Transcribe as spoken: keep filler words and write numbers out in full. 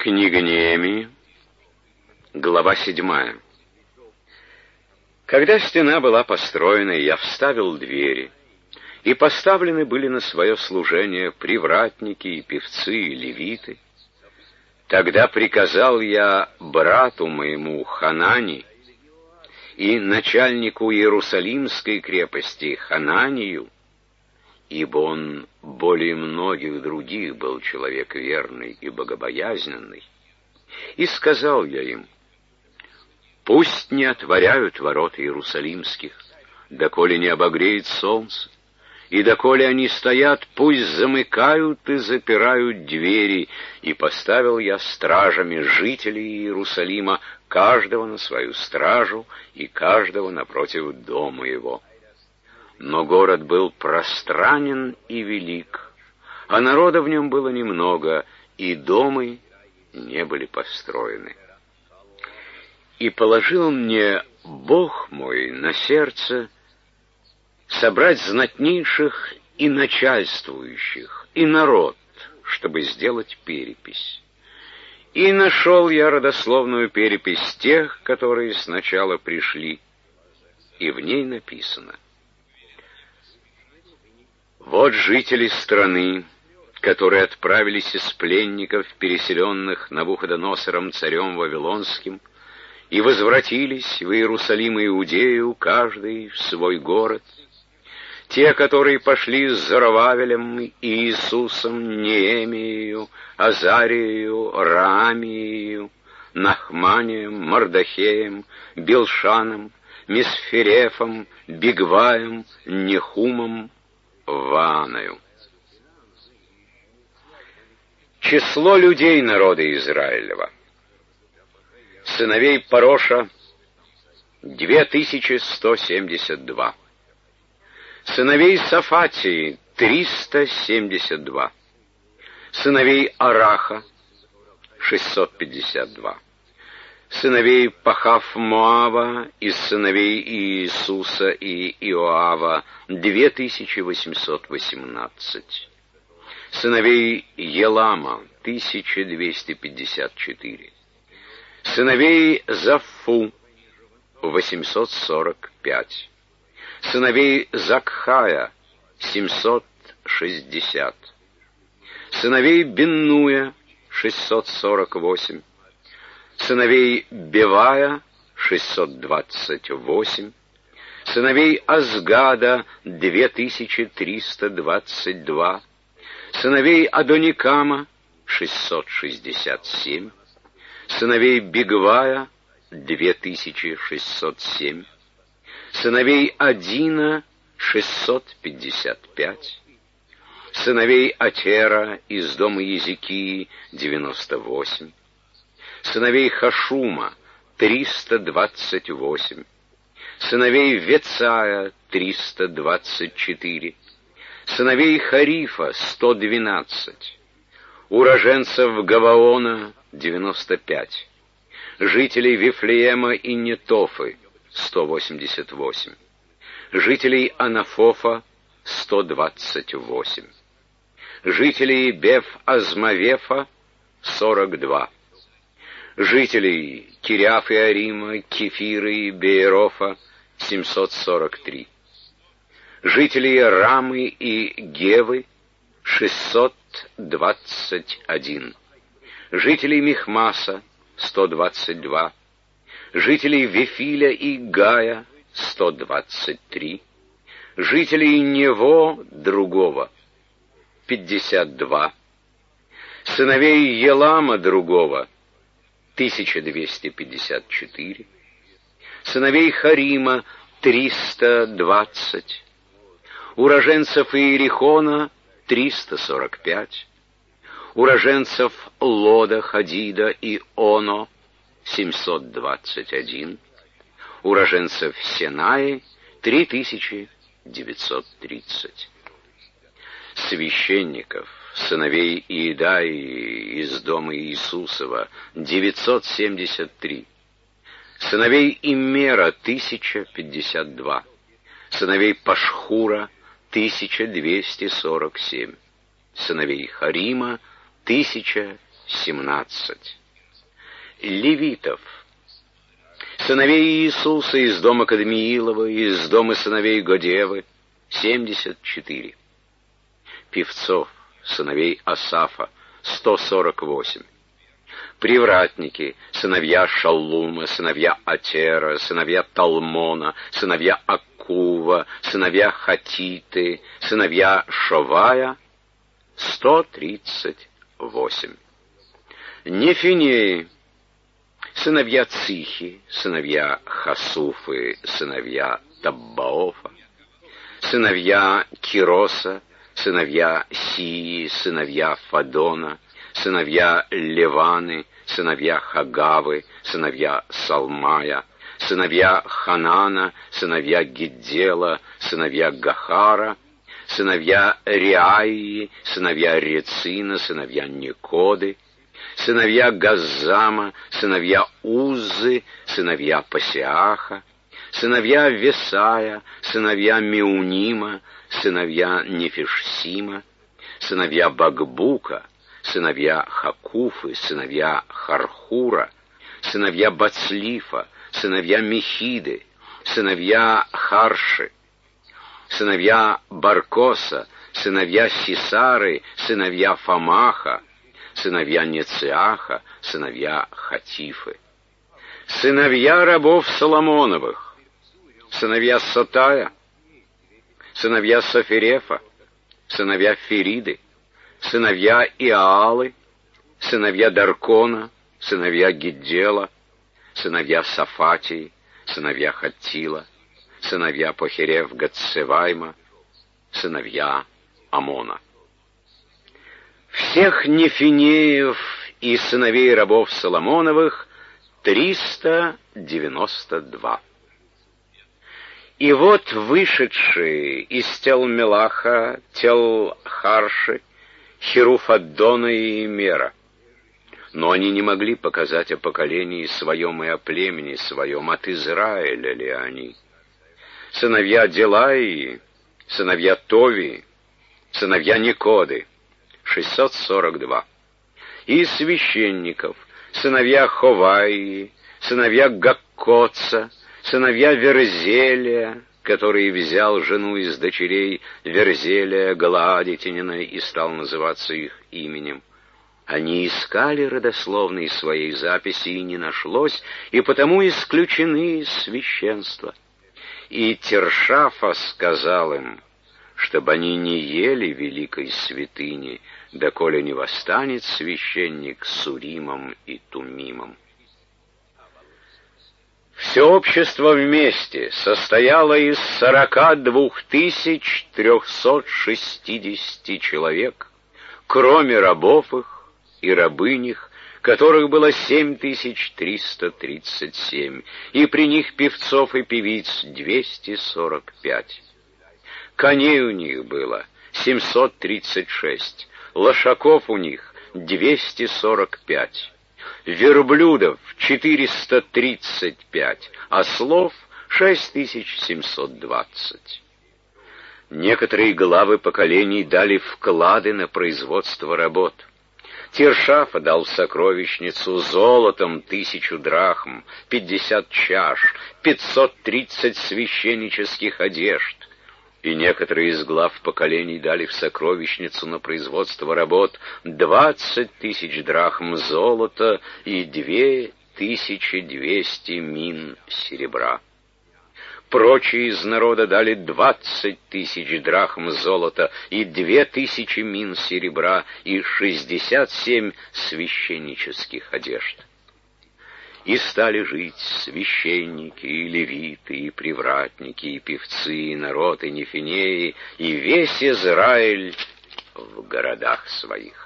Книга Неемии, глава седьмая. Когда стена была построена, я вставил двери, и поставлены были на свое служение привратники и певцы и левиты. Тогда приказал я брату моему Ханани и начальнику Иерусалимской крепости Хананию, ибо он более многих других был человек верный и богобоязненный, и сказал я им: пусть не отворяют ворот Иерусалимских, доколе не обогреет солнце, и доколе они стоят, пусть замыкают и запирают двери, и поставил я стражами жителей Иерусалима, каждого на свою стражу и каждого напротив дома его. Но город был пространен и велик, а народа в нем было немного, и дома не были построены. И положил мне Бог мой на сердце собрать знатнейших и начальствующих, и народ, чтобы сделать перепись. И нашел я родословную перепись тех, которые сначала пришли, и в ней написано: вот жители страны, которые отправились из пленников, переселенных Навуходоносором царем Вавилонским, и возвратились в Иерусалим и Иудею, каждый в свой город. Те, которые пошли с Зоровавелем и Иисусом, Неемией, Азарией, Раамией, Нахманием, Мардахеем, Билшаном, Мисферефом, Бигваем, Нехумом, Вааною. Число людей народа Израилева. Сыновей Пароша — две тысячи сто семьдесят два. Сыновей Сафатии — триста семьдесят два. Сыновей Араха — шестьсот пятьдесят два. Сыновей Пахав-Моава из сыновей Иисуса и Иоава — две тысячи восемьсот восемнадцать. Сыновей Елама — тысяча двести пятьдесят четыре. Сыновей Заффу — восемьсот сорок пять. Сыновей Закхая — семьсот шестьдесят. Сыновей Беннуя — шестьсот сорок восемь. Сыновей Бевая — шестьсот двадцать восемь. Сыновей Азгада — две тысячи триста двадцать два. Сыновей Адоникама — шестьсот шестьдесят семь. Сыновей Бигвая — две тысячи шестьсот семь. Сыновей Адина — шестьсот пятьдесят пять. Сыновей Атера из дома Езекии — девяносто восемь. Сыновей Хашума — триста двадцать восемь. Сыновей Вецая — триста двадцать четыре. Сыновей Харифа — сто двенадцать. Уроженцев Гаваона — девяносто пять. Жителей Вифлеема и Нетофы — сто восемьдесят восемь. Жителей Анафофа — сто двадцать восемь. Жителей Беф-Азмавефа — сорок два. Жителей Кирьяф-Иарима, Кефира и Беерофа — семьсот сорок три. Жителей Рамы и Гевы — шестьсот двадцать один. Жителей Михмаса — сто двадцать два. Жителей Вифиля и Гая — сто двадцать три. Жителей Нево другого — пятьдесят два. Сыновей Елама другого — тысяча двести пятьдесят четыре. Сыновей Харима — триста двадцать. Уроженцев Иерихона — триста сорок пять. Уроженцев Лода, Хадида и Оно — семьсот двадцать один. Уроженцев Сенаи — три тысячи девятьсот тридцать. Священников, сыновей Иедаи из дома Иисусова — девятьсот семьдесят три. Сыновей Иммера — тысяча пятьдесят два. Сыновей Пашхура — тысяча двести сорок семь. Сыновей Харима — тысяча семнадцать. Левитов. Сыновей Иисуса из дома Кадмиилова, из дома сыновей Годевы, семьдесят четыре. Певцов, сыновей Асафа, сто сорок восемь. Привратники, сыновья Шаллума, сыновья Атера, сыновья Талмона, сыновья Аккува, сыновья Хатиты, сыновья Шовая, сто тридцать восемь. Нефинеи, сыновья Цихи, сыновья Хасуфы, сыновья Таббаофа, сыновья Кироса, сыновья Сии, сыновья Фадона, сыновья Леваны, сыновья Хагавы, сыновья Салмая, сыновья Ханана, сыновья Гиддела, сыновья Гахара, сыновья Реаии, сыновья Рецина, сыновья Никоды, сыновья Газзама, сыновья Уззы, сыновья Пасиаха, сыновья Весая, сыновья Меунима, сыновья Нефишсима, сыновья Багбука, сыновья Хакуфы, сыновья Хархура, сыновья Бацлифа, сыновья Мехиды, сыновья Харши, сыновья Баркоса, сыновья Сисары, сыновья Фамаха, сыновья Нециаха, сыновья Хатифы, сыновья рабов Соломоновых, сыновья Сатая, сыновья Соферефа, сыновья Фериды, сыновья Иаалы, сыновья Даркона, сыновья Гиддела, сыновья Сафатии, сыновья Хаттила, сыновья Похерев Гатсевайма, сыновья Амона. Всех нефинеев и сыновей рабов Соломоновых триста девяносто два. И вот вышедшие из тел Мелаха, тел Харши, Херуф Аддона и Имера. Но они не могли показать о поколении своем и о племени своем, от Израиля ли они. Сыновья Делаии, сыновья Товии, сыновья Никоды, шестьсот сорок два. И священников, сыновья Ховаии, сыновья Гаккоца, сыновья Верзелия, который взял жену из дочерей Верзелия Галаадитянина и стал называться их именем. Они искали родословные своей записи, и не нашлось, и потому исключены из священства. И Тершафа сказал им, чтобы они не ели великой святыни, доколе не восстанет священник с Уримом и Тумимом. Все общество вместе состояло из сорока двух тысяч трехсот шестидесяти человек, кроме рабов их и рабынь их, которых было семь тысяч триста тридцать семь, и при них певцов и певиц двести сорок пять. Коней у них было семьсот тридцать шесть, лошаков у них двести сорок пять, верблюдов четыреста тридцать пять, ослов шесть тысяч семьсот двадцать. Некоторые главы поколений дали вклады на производство работ. Тершафа дал в сокровищницу золотом тысячу драхм, пятьдесят чаш, пятьсот тридцать священнических одежд. И некоторые из глав поколений дали в сокровищницу на производство работ двадцать тысяч драхм золота и две тысячи двести мин серебра. Прочие из народа дали двадцать тысяч драхм золота и две тысячи мин серебра и шестьдесят семь священнических одежд. И стали жить священники, и левиты, и привратники, и певцы, и народ, и нефинеи, и весь Израиль в городах своих.